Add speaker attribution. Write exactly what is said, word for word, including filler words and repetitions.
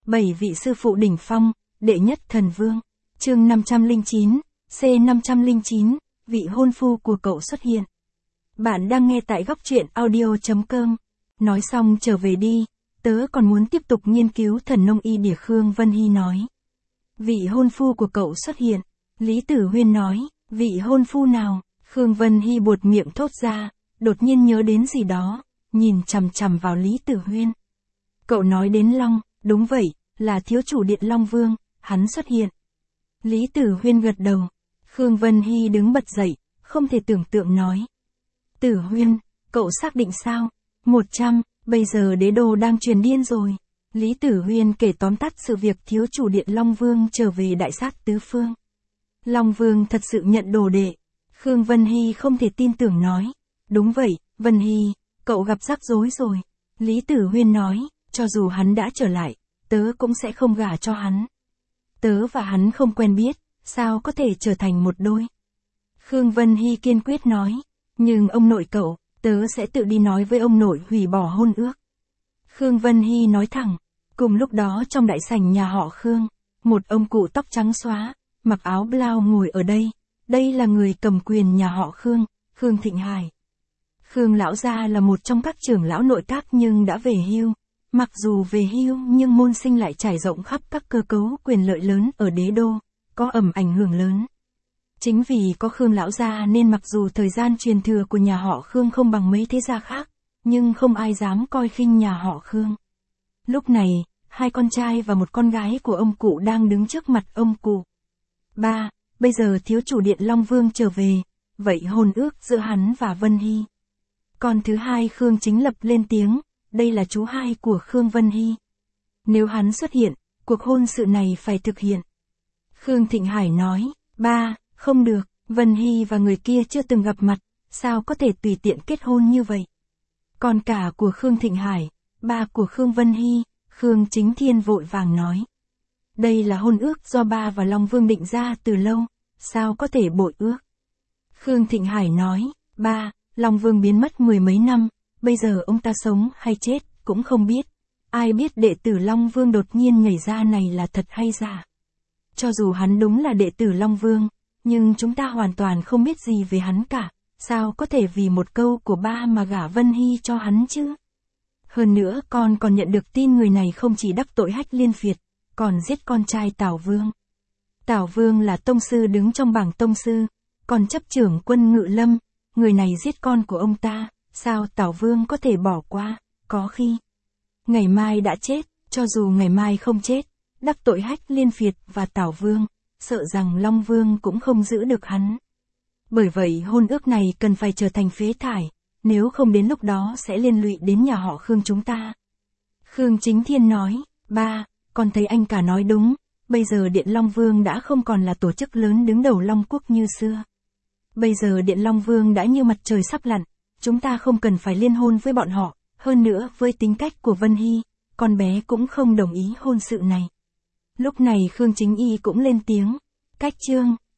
Speaker 1: bảy vị sư phụ đỉnh phong, đệ nhất thần vương. Chương năm trăm lẻ chín, C năm trăm lẻ chín, vị hôn phu của cậu xuất hiện. Bạn đang nghe tại góc truyện audio chấm com. Nói xong trở về đi, tớ còn muốn tiếp tục nghiên cứu thần nông y đỉa. Khương Vân Hy nói. Vị hôn phu của cậu xuất hiện. Lý Tử Huyên nói, vị hôn phu nào? Khương Vân Hy buột miệng thốt ra, đột nhiên nhớ đến gì đó, nhìn chằm chằm vào Lý Tử Huyên. Cậu nói đến Long, đúng vậy, là thiếu chủ điện Long Vương, hắn xuất hiện. Lý Tử Huyên gật đầu. Khương Vân Hy đứng bật dậy, không thể tưởng tượng nói. Tử Huyên, cậu xác định sao? Một trăm, bây giờ đế đô đang truyền điên rồi. Lý Tử Huyên kể tóm tắt sự việc thiếu chủ điện Long Vương trở về đại sát tứ phương. Long Vương thật sự nhận đồ đệ. Khương Vân Hy không thể tin tưởng nói. Đúng vậy, Vân Hy, cậu gặp rắc rối rồi. Lý Tử Huyên nói, cho dù hắn đã trở lại, tớ cũng sẽ không gả cho hắn. Tớ và hắn không quen biết, sao có thể trở thành một đôi? Khương Vân Hy kiên quyết nói, nhưng ông nội cậu, tớ sẽ tự đi nói với ông nội hủy bỏ hôn ước. Khương Vân Hy nói thẳng. Cùng lúc đó trong đại sảnh nhà họ Khương, một ông cụ tóc trắng xóa, mặc áo blau ngồi ở đây. Đây là người cầm quyền nhà họ Khương, Khương Thịnh Hải. Khương lão gia là một trong các trưởng lão nội các nhưng đã về hưu. Mặc dù về hưu nhưng môn sinh lại trải rộng khắp các cơ cấu quyền lợi lớn ở đế đô, có ầm ảnh hưởng lớn. Chính vì có Khương lão gia nên mặc dù thời gian truyền thừa của nhà họ Khương không bằng mấy thế gia khác, nhưng không ai dám coi khinh nhà họ Khương. Lúc này, hai con trai và một con gái của ông cụ đang đứng trước mặt ông cụ. Ba, bây giờ thiếu chủ điện Long Vương trở về, vậy hôn ước giữa hắn và Vân Hy. Con thứ hai Khương Chính Lập lên tiếng, đây là chú hai của Khương Vân Hy. Nếu hắn xuất hiện, cuộc hôn sự này phải thực hiện. Khương Thịnh Hải nói, ba, không được, Vân Hy và người kia chưa từng gặp mặt, sao có thể tùy tiện kết hôn như vậy. Con cả của Khương Thịnh Hải, ba của Khương Vân Hy, Khương Chính Thiên vội vàng nói. Đây là hôn ước do ba và Long Vương định ra từ lâu, sao có thể bội ước. Khương Thịnh Hải nói, ba, Long Vương biến mất mười mấy năm, bây giờ ông ta sống hay chết, cũng không biết. Ai biết đệ tử Long Vương đột nhiên nhảy ra này là thật hay giả. Cho dù hắn đúng là đệ tử Long Vương, nhưng chúng ta hoàn toàn không biết gì về hắn cả, sao có thể vì một câu của ba mà gả Vân Hy cho hắn chứ. Hơn nữa con còn nhận được tin người này không chỉ đắc tội Hách Liên Việt, còn giết con trai Tào Vương. Tào Vương là tông sư đứng trong bảng tông sư, còn chấp trưởng quân Ngự Lâm, người này giết con của ông ta, sao Tào Vương có thể bỏ qua, có khi ngày mai đã chết, cho dù ngày mai không chết, đắc tội Hách Liên Việt và Tào Vương, sợ rằng Long Vương cũng không giữ được hắn. Bởi vậy hôn ước này cần phải trở thành phế thải, nếu không đến lúc đó sẽ liên lụy đến nhà họ Khương chúng ta. Khương Chính Thiên nói, ba, con thấy anh cả nói đúng, bây giờ Điện Long Vương đã không còn là tổ chức lớn đứng đầu Long Quốc như xưa. Bây giờ Điện Long Vương đã như mặt trời sắp lặn, chúng ta không cần phải liên hôn với bọn họ, hơn nữa với tính cách của Vân Hy, con bé cũng không đồng ý hôn sự này. Lúc này Khương Chính Y cũng lên tiếng, cách chương,